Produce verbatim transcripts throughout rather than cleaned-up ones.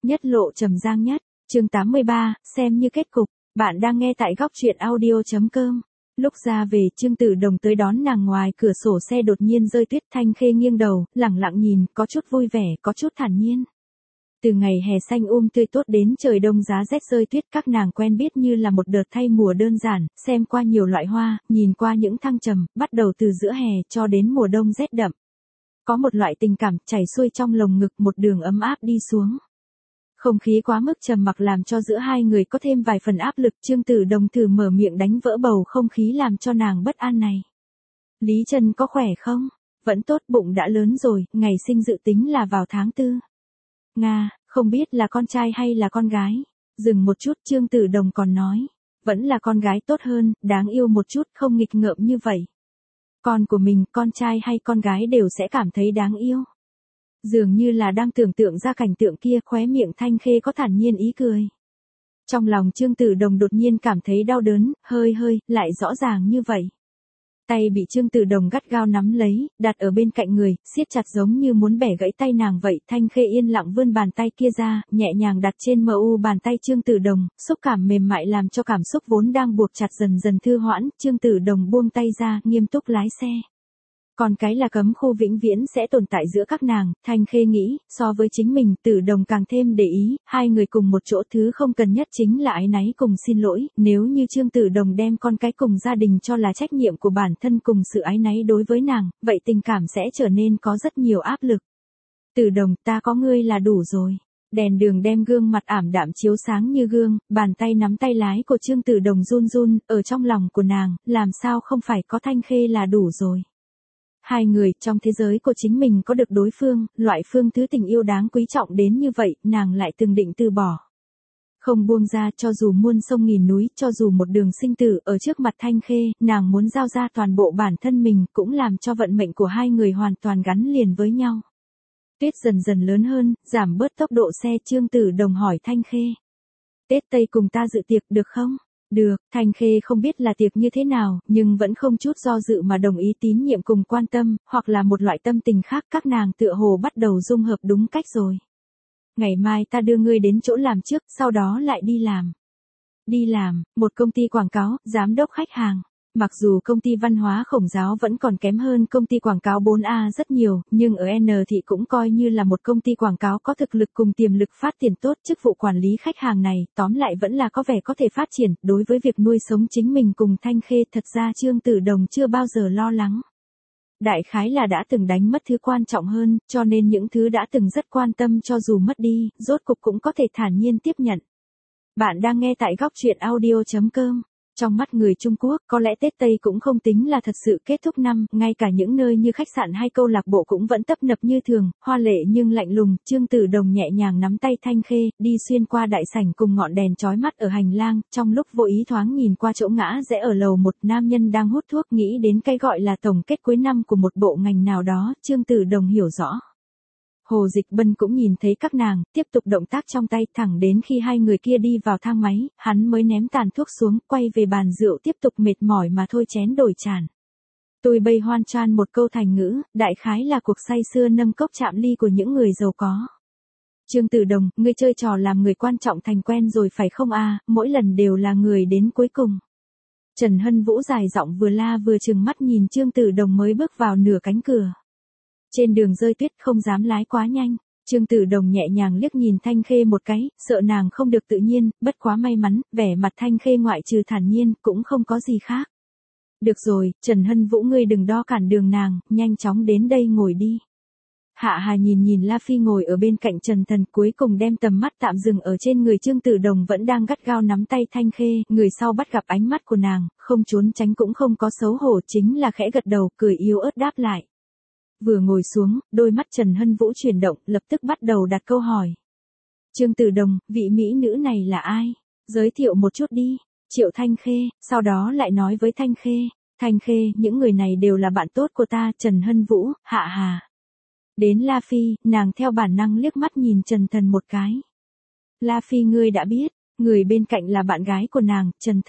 Nhất lộ trầm giang nhất, chương tám mươi ba, xem như kết cục. Bạn đang nghe tại góc truyện audio chấm com. Lúc ra về, Trương Tử Đồng tới đón nàng ngoài cửa sổ xe đột nhiên rơi tuyết. Thanh Khê nghiêng đầu, lẳng lặng nhìn, có chút vui vẻ, có chút thản nhiên. Từ ngày hè xanh um tươi tốt đến trời đông giá rét rơi tuyết, các nàng quen biết như là một đợt thay mùa đơn giản, xem qua nhiều loại hoa, nhìn qua những thăng trầm, bắt đầu từ giữa hè cho đến mùa đông rét đậm. Có một loại tình cảm chảy xuôi trong lồng ngực, một đường ấm áp đi xuống. Không khí quá mức trầm mặc làm cho giữa hai người có thêm vài phần áp lực. Trương Tử Đồng thử mở miệng đánh vỡ bầu không khí làm cho nàng bất an này. Lý Trân có khỏe không? Vẫn tốt, bụng đã lớn rồi, ngày sinh dự tính là vào tháng tư. Nga, không biết là con trai hay là con gái? Dừng một chút, Trương Tử Đồng còn nói. Vẫn là con gái tốt hơn, đáng yêu một chút, không nghịch ngợm như vậy. Con của mình, con trai hay con gái đều sẽ cảm thấy đáng yêu. Dường như là đang tưởng tượng ra cảnh tượng kia, khóe miệng Thanh Khê có thản nhiên ý cười. Trong lòng Trương Tử Đồng đột nhiên cảm thấy đau đớn, hơi hơi, lại rõ ràng như vậy. Tay bị Trương Tử Đồng gắt gao nắm lấy, đặt ở bên cạnh người, siết chặt giống như muốn bẻ gãy tay nàng vậy. Thanh Khê yên lặng vươn bàn tay kia ra, nhẹ nhàng đặt trên mờ u bàn tay Trương Tử Đồng, xúc cảm mềm mại làm cho cảm xúc vốn đang buộc chặt dần dần thư hoãn. Trương Tử Đồng buông tay ra, nghiêm túc lái xe. Còn cái là cấm khu vĩnh viễn sẽ tồn tại giữa các nàng. Thanh Khê nghĩ, so với chính mình, Tử Đồng càng thêm để ý, hai người cùng một chỗ, thứ không cần nhất chính là áy náy cùng xin lỗi. Nếu như Trương Tử Đồng đem con cái cùng gia đình cho là trách nhiệm của bản thân cùng sự áy náy đối với nàng, vậy tình cảm sẽ trở nên có rất nhiều áp lực. Tử Đồng, ta có ngươi là đủ rồi. Đèn đường đem gương mặt ảm đạm chiếu sáng như gương, bàn tay nắm tay lái của Trương Tử Đồng run run, ở trong lòng của nàng, làm sao không phải có Thanh Khê là đủ rồi. Hai người trong thế giới của chính mình có được đối phương, loại phương thứ tình yêu đáng quý trọng đến như vậy, nàng lại từng định từ bỏ. Không buông ra, cho dù muôn sông nghìn núi, cho dù một đường sinh tử ở trước mặt Thanh Khê, nàng muốn giao ra toàn bộ bản thân mình, cũng làm cho vận mệnh của hai người hoàn toàn gắn liền với nhau. Tuyết dần dần lớn hơn, giảm bớt tốc độ xe. Trương Tử Đồng hỏi Thanh Khê. Tết Tây cùng ta dự tiệc được không? Được, Thanh Khê không biết là tiệc như thế nào, nhưng vẫn không chút do dự mà đồng ý, tín nhiệm cùng quan tâm, hoặc là một loại tâm tình khác, các nàng tựa hồ bắt đầu dung hợp đúng cách rồi. Ngày mai ta đưa ngươi đến chỗ làm trước, sau đó lại đi làm. Đi làm, một công ty quảng cáo, giám đốc khách hàng. Mặc dù công ty văn hóa khổng giáo vẫn còn kém hơn công ty quảng cáo bốn A rất nhiều, nhưng ở N thị cũng coi như là một công ty quảng cáo có thực lực cùng tiềm lực phát triển tốt. Chức vụ quản lý khách hàng này, tóm lại vẫn là có vẻ có thể phát triển. Đối với việc nuôi sống chính mình cùng Thanh Khê, thật ra Trương Tử Đồng chưa bao giờ lo lắng. Đại khái là đã từng đánh mất thứ quan trọng hơn, cho nên những thứ đã từng rất quan tâm cho dù mất đi, rốt cục cũng có thể thản nhiên tiếp nhận. Bạn đang nghe tại góc truyện audio chấm com. Trong mắt người Trung Quốc, có lẽ Tết Tây cũng không tính là thật sự kết thúc năm, ngay cả những nơi như khách sạn hay câu lạc bộ cũng vẫn tấp nập như thường, hoa lệ nhưng lạnh lùng. Trương Tử Đồng nhẹ nhàng nắm tay Thanh Khê, đi xuyên qua đại sảnh cùng ngọn đèn chói mắt ở hành lang, trong lúc vô ý thoáng nhìn qua chỗ ngã rẽ ở lầu một, nam nhân đang hút thuốc, nghĩ đến cái gọi là tổng kết cuối năm của một bộ ngành nào đó, Trương Tử Đồng hiểu rõ. Hồ Dịch Bân cũng nhìn thấy các nàng, tiếp tục động tác trong tay, thẳng đến khi hai người kia đi vào thang máy, hắn mới ném tàn thuốc xuống, quay về bàn rượu tiếp tục mệt mỏi mà thôi chén đổi tràn. Tôi bây hoan chan một câu thành ngữ, đại khái là cuộc say sưa nâng cốc chạm ly của những người giàu có. Trương Tử Đồng, ngươi chơi trò làm người quan trọng thành quen rồi phải không à, mỗi lần đều là người đến cuối cùng. Trần Hân Vũ dài giọng vừa la vừa trừng mắt nhìn Trương Tử Đồng mới bước vào nửa cánh cửa. Trên đường rơi tuyết không dám lái quá nhanh, Trương Tử Đồng nhẹ nhàng liếc nhìn Thanh Khê một cái, sợ nàng không được tự nhiên, bất quá may mắn, vẻ mặt Thanh Khê ngoại trừ thản nhiên, cũng không có gì khác. Được rồi, Trần Hân Vũ ngươi đừng đo cản đường nàng, nhanh chóng đến đây ngồi đi. Hạ Hà nhìn nhìn La Phi ngồi ở bên cạnh Trần Thần, cuối cùng đem tầm mắt tạm dừng ở trên người Trương Tử Đồng vẫn đang gắt gao nắm tay Thanh Khê, người sau bắt gặp ánh mắt của nàng, không trốn tránh cũng không có xấu hổ, chính là khẽ gật đầu, cười yếu ớt đáp lại. Vừa ngồi xuống, đôi mắt Trần Hân Vũ chuyển động, lập tức bắt đầu đặt câu hỏi. Trương Tử Đồng, vị mỹ nữ này là ai? Giới thiệu một chút đi. Triệu Thanh Khê, sau đó lại nói với Thanh Khê. Thanh Khê, những người này đều là bạn tốt của ta, Trần Hân Vũ, Hạ Hà. Đến La Phi, nàng theo bản năng liếc mắt nhìn Trần Thần một cái. La Phi ngươi đã biết, người bên cạnh là bạn gái của nàng, Trần Thần.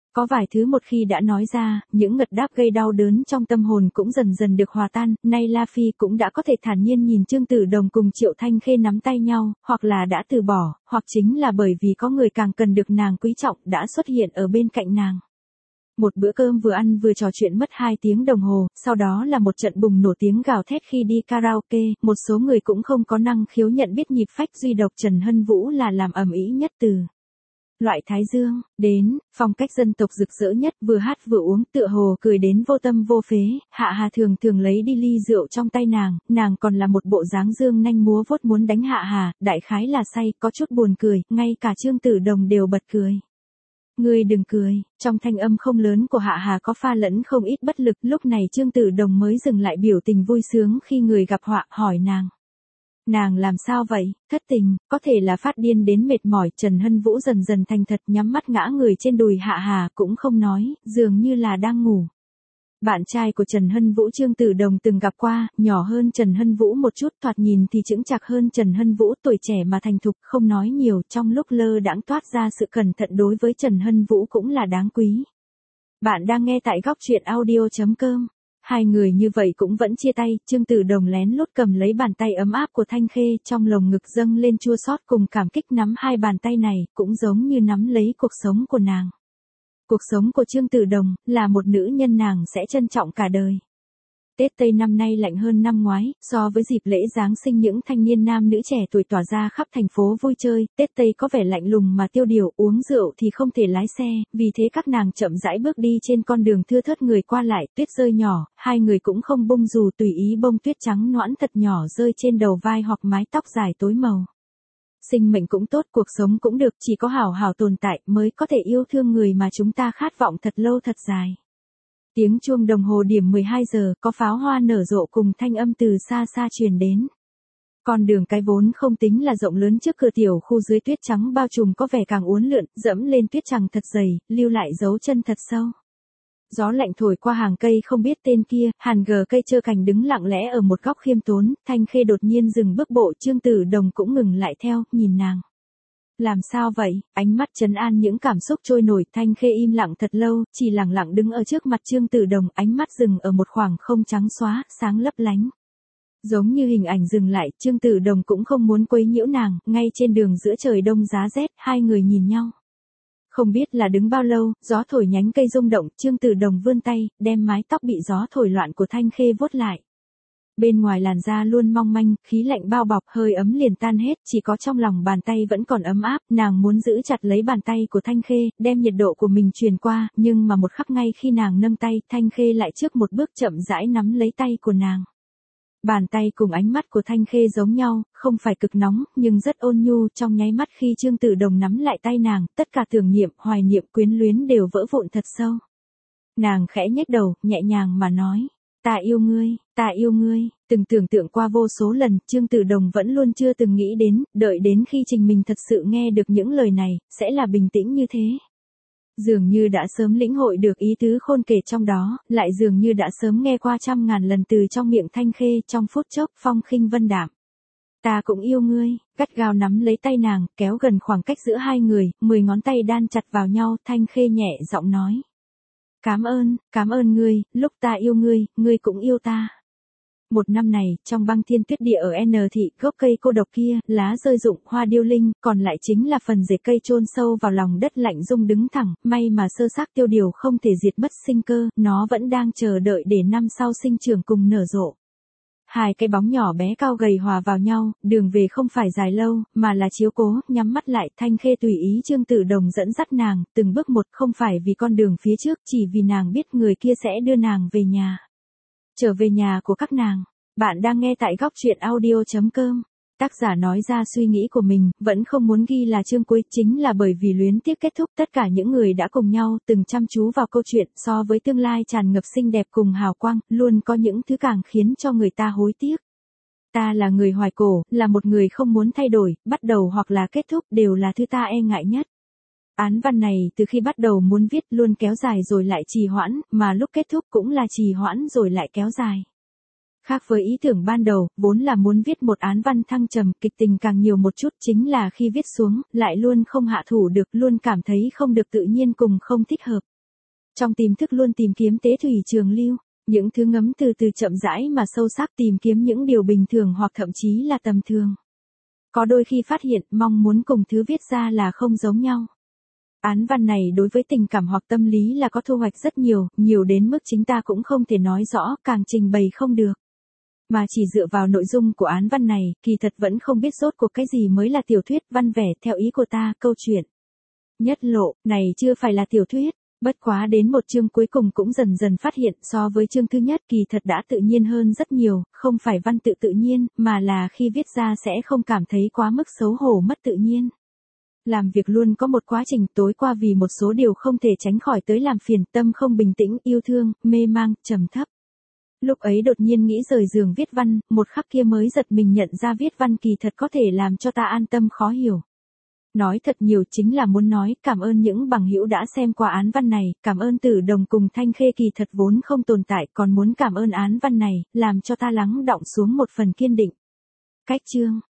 Có vài thứ một khi đã nói ra, những ngật đáp gây đau đớn trong tâm hồn cũng dần dần được hòa tan, nay La Phi cũng đã có thể thản nhiên nhìn Trương Tử Đồng cùng Triệu Thanh Khê nắm tay nhau, hoặc là đã từ bỏ, hoặc chính là bởi vì có người càng cần được nàng quý trọng đã xuất hiện ở bên cạnh nàng. Một bữa cơm vừa ăn vừa trò chuyện mất hai tiếng đồng hồ, sau đó là một trận bùng nổ tiếng gào thét khi đi karaoke, một số người cũng không có năng khiếu nhận biết nhịp phách, duy độc Trần Hân Vũ là làm ầm ĩ nhất từ loại Thái Dương, đến, phong cách dân tộc rực rỡ nhất, vừa hát vừa uống, tựa hồ cười đến vô tâm vô phế, Hạ Hà thường thường lấy đi ly rượu trong tay nàng, nàng còn là một bộ dáng dương nanh múa vuốt muốn đánh Hạ Hà, đại khái là say, có chút buồn cười, ngay cả Trương Tử Đồng đều bật cười. Ngươi đừng cười, trong thanh âm không lớn của Hạ Hà có pha lẫn không ít bất lực, lúc này Trương Tử Đồng mới dừng lại biểu tình vui sướng khi người gặp họa, hỏi nàng. Nàng làm sao vậy, thất tình, có thể là phát điên đến mệt mỏi, Trần Hân Vũ dần dần thành thật nhắm mắt ngã người trên đùi Hạ Hà cũng không nói, dường như là đang ngủ. Bạn trai của Trần Hân Vũ Trương Tử Đồng từng gặp qua, nhỏ hơn Trần Hân Vũ một chút, thoạt nhìn thì chững chạc hơn Trần Hân Vũ, tuổi trẻ mà thành thục, không nói nhiều, trong lúc lơ đãng toát ra sự cẩn thận đối với Trần Hân Vũ cũng là đáng quý. Bạn đang nghe tại góc truyện audio chấm com. Hai người như vậy cũng vẫn chia tay, Trương Tử Đồng lén lút cầm lấy bàn tay ấm áp của Thanh Khê, trong lồng ngực dâng lên chua xót cùng cảm kích, nắm hai bàn tay này, cũng giống như nắm lấy cuộc sống của nàng. Cuộc sống của Trương Tử Đồng, là một nữ nhân nàng sẽ trân trọng cả đời. Tết Tây năm nay lạnh hơn năm ngoái, so với dịp lễ Giáng sinh những thanh niên nam nữ trẻ tuổi tỏa ra khắp thành phố vui chơi, Tết Tây có vẻ lạnh lùng mà tiêu điều, uống rượu thì không thể lái xe, vì thế các nàng chậm rãi bước đi trên con đường thưa thớt người qua lại, tuyết rơi nhỏ, hai người cũng không bung dù, tùy ý bông tuyết trắng nõn thật nhỏ rơi trên đầu vai hoặc mái tóc dài tối màu. Sinh mệnh cũng tốt, cuộc sống cũng được, chỉ có hảo hảo tồn tại mới có thể yêu thương người mà chúng ta khát vọng thật lâu thật dài. Tiếng chuông đồng hồ điểm mười hai giờ, có pháo hoa nở rộ cùng thanh âm từ xa xa truyền đến. Con đường cái vốn không tính là rộng lớn trước cửa tiểu khu dưới tuyết trắng bao trùm có vẻ càng uốn lượn, dẫm lên tuyết trắng thật dày, lưu lại dấu chân thật sâu. Gió lạnh thổi qua hàng cây không biết tên kia, hàn gờ cây trơ cành đứng lặng lẽ ở một góc khiêm tốn, Thanh Khê đột nhiên dừng bước bộ, Trương Tử Đồng cũng ngừng lại theo, nhìn nàng. Làm sao vậy, ánh mắt trấn an những cảm xúc trôi nổi, Thanh Khê im lặng thật lâu, chỉ lặng lặng đứng ở trước mặt Trương Tử Đồng, ánh mắt dừng ở một khoảng không trắng xóa, sáng lấp lánh. Giống như hình ảnh dừng lại, Trương Tử Đồng cũng không muốn quấy nhiễu nàng, ngay trên đường giữa trời đông giá rét, hai người nhìn nhau. Không biết là đứng bao lâu, gió thổi nhánh cây rung động, Trương Tử Đồng vươn tay, đem mái tóc bị gió thổi loạn của Thanh Khê vuốt lại. Bên ngoài làn da luôn mong manh, khí lạnh bao bọc, hơi ấm liền tan hết, chỉ có trong lòng bàn tay vẫn còn ấm áp, nàng muốn giữ chặt lấy bàn tay của Thanh Khê, đem nhiệt độ của mình truyền qua, nhưng mà một khắc ngay khi nàng nâng tay, Thanh Khê lại trước một bước chậm rãi nắm lấy tay của nàng. Bàn tay cùng ánh mắt của Thanh Khê giống nhau, không phải cực nóng, nhưng rất ôn nhu, trong nháy mắt khi Trương Tử Đồng nắm lại tay nàng, tất cả tưởng niệm, hoài niệm, quyến luyến đều vỡ vụn thật sâu. Nàng khẽ nhếch đầu, nhẹ nhàng mà nói. Ta yêu ngươi, ta yêu ngươi, từng tưởng tượng qua vô số lần, Trương Tử Đồng vẫn luôn chưa từng nghĩ đến, đợi đến khi Trình mình thật sự nghe được những lời này, sẽ là bình tĩnh như thế. Dường như đã sớm lĩnh hội được ý tứ khôn kể trong đó, lại dường như đã sớm nghe qua trăm ngàn lần từ trong miệng Thanh Khê, trong phút chốc, phong khinh vân đạm. Ta cũng yêu ngươi, gắt gao nắm lấy tay nàng, kéo gần khoảng cách giữa hai người, mười ngón tay đan chặt vào nhau, Thanh Khê nhẹ giọng nói. Cám ơn, cám ơn ngươi, lúc ta yêu ngươi, ngươi cũng yêu ta. Một năm này, trong băng thiên tuyết địa ở N thị, gốc cây cô độc kia, lá rơi rụng, hoa điêu linh, còn lại chính là phần rễ cây chôn sâu vào lòng đất lạnh rung đứng thẳng, may mà sơ xác tiêu điều không thể diệt mất sinh cơ, nó vẫn đang chờ đợi để năm sau sinh trưởng cùng nở rộ. Hai cái bóng nhỏ bé cao gầy hòa vào nhau, đường về không phải dài lâu, mà là chiếu cố, nhắm mắt lại, Thanh Khê tùy ý Trương Tử Đồng dẫn dắt nàng, từng bước một, không phải vì con đường phía trước, chỉ vì nàng biết người kia sẽ đưa nàng về nhà. Trở về nhà của các nàng. Bạn đang nghe tại góc truyện audio chấm com. Tác giả nói ra suy nghĩ của mình, vẫn không muốn ghi là chương cuối, chính là bởi vì luyến tiếc kết thúc, tất cả những người đã cùng nhau, từng chăm chú vào câu chuyện, so với tương lai tràn ngập xinh đẹp cùng hào quang, luôn có những thứ càng khiến cho người ta hối tiếc. Ta là người hoài cổ, là một người không muốn thay đổi, bắt đầu hoặc là kết thúc đều là thứ ta e ngại nhất. Án văn này từ khi bắt đầu muốn viết luôn kéo dài rồi lại trì hoãn, mà lúc kết thúc cũng là trì hoãn rồi lại kéo dài. Khác với ý tưởng ban đầu, vốn là muốn viết một án văn thăng trầm, kịch tình càng nhiều một chút, chính là khi viết xuống, lại luôn không hạ thủ được, luôn cảm thấy không được tự nhiên cùng không thích hợp. Trong tiềm thức luôn tìm kiếm tế thủy trường lưu, những thứ ngấm từ từ chậm rãi mà sâu sắc, tìm kiếm những điều bình thường hoặc thậm chí là tầm thường. Có đôi khi phát hiện mong muốn cùng thứ viết ra là không giống nhau. Án văn này đối với tình cảm hoặc tâm lý là có thu hoạch rất nhiều, nhiều đến mức chính ta cũng không thể nói rõ, càng trình bày không được. Mà chỉ dựa vào nội dung của án văn này, kỳ thật vẫn không biết rốt cuộc cái gì mới là tiểu thuyết văn vẻ theo ý của ta, câu chuyện. Nhất lộ, này chưa phải là tiểu thuyết, bất quá đến một chương cuối cùng cũng dần dần phát hiện so với chương thứ nhất kỳ thật đã tự nhiên hơn rất nhiều, không phải văn tự tự nhiên, mà là khi viết ra sẽ không cảm thấy quá mức xấu hổ mất tự nhiên. Làm việc luôn có một quá trình, tối qua vì một số điều không thể tránh khỏi tới làm phiền, tâm không bình tĩnh, yêu thương, mê mang, trầm thấp. Lúc ấy đột nhiên nghĩ rời giường viết văn, một khắc kia mới giật mình nhận ra viết văn kỳ thật có thể làm cho ta an tâm khó hiểu. Nói thật nhiều chính là muốn nói cảm ơn những bằng hữu đã xem qua án văn này, cảm ơn Tử Đồng cùng Thanh Khê kỳ thật vốn không tồn tại, còn muốn cảm ơn án văn này, làm cho ta lắng đọng xuống một phần kiên định. Cách chương